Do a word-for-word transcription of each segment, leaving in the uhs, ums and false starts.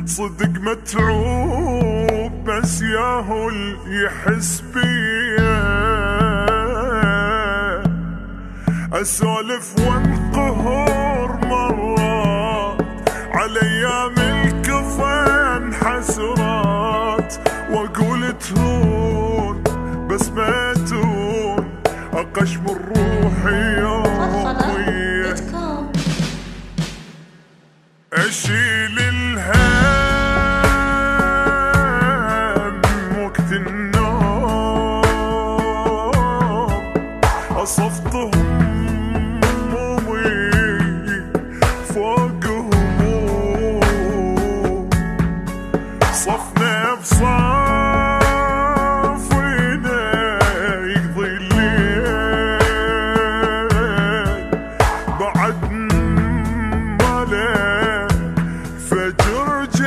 صدق متعوب بس ياهو اللي يحس بيا. اسولف وانقهر مرات على ايام الكفن حسرات، واقول تهون بس ما تهون، اقشمر روحي يوميا اشيل الهم وقت النوم، اصفط همومي فوق هموم، صفنا بصافنا يقضي الليل بعد ما له فجر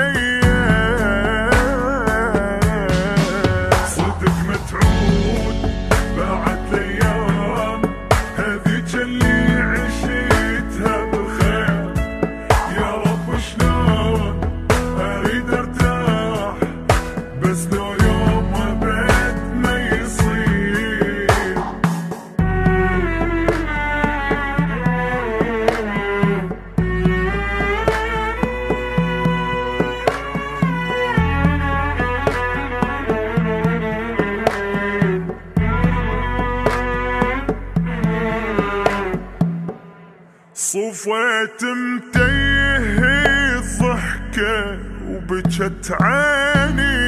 جيال. صدق متعود بعد الايام هذيك اللي عشيتها بخير، يا رب شلون اريد ارتاح بس لو يوم ابد ما يصير. صفيت متيه الضحكة وبجت عيني،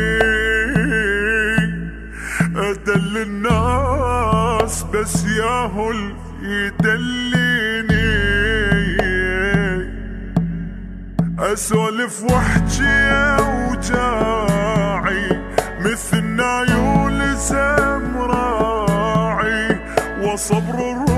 أدل الناس بس ياهو اللي يدليني. أسولف واحجي أوجاعي مثل نايول سمراعي، وصبر